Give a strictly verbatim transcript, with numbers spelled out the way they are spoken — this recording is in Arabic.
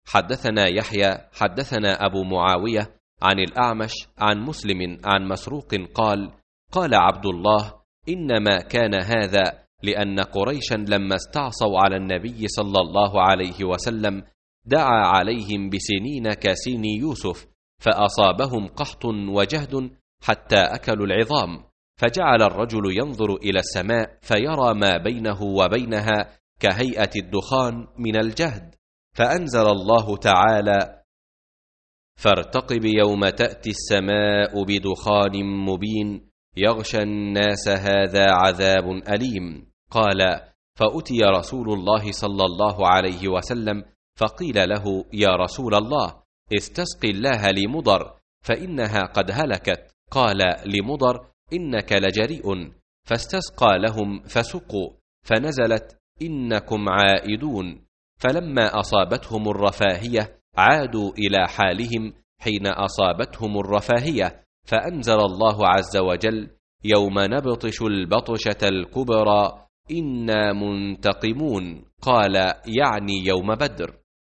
حدثنا يحيى حدثنا أبو معاوية عن الأعمش عن مسلم عن مسروق قال: قال عبد الله: إنما كان هذا لأن قريشا لما استعصوا على النبي صلى الله عليه وسلم دعا عليهم بسنين كسن يوسف، فأصابهم قحط وجهد حتى أكلوا العظام، فجعل الرجل ينظر إلى السماء فيرى ما بينه وبينها كهيئة الدخان من الجهد، فأنزل الله تعالى: فارتقب يوم تأتي السماء بدخان مبين يغشى الناس هذا عذاب أليم. قال: فأتي رسول الله صلى الله عليه وسلم فقيل له: يا رسول الله، استسقي الله لمضر فإنها قد هلكت. قال لمضر: إنك لجريء. فاستسقى لهم فسقوا، فنزلت: إنكم عائدون. فلما أصابتهم الرفاهية عادوا إلى حالهم حين أصابتهم الرفاهية، فأنزل الله عز وجل: يوم نبطش البطشة الكبرى إنا منتقمون. قال: يعني يوم بدر.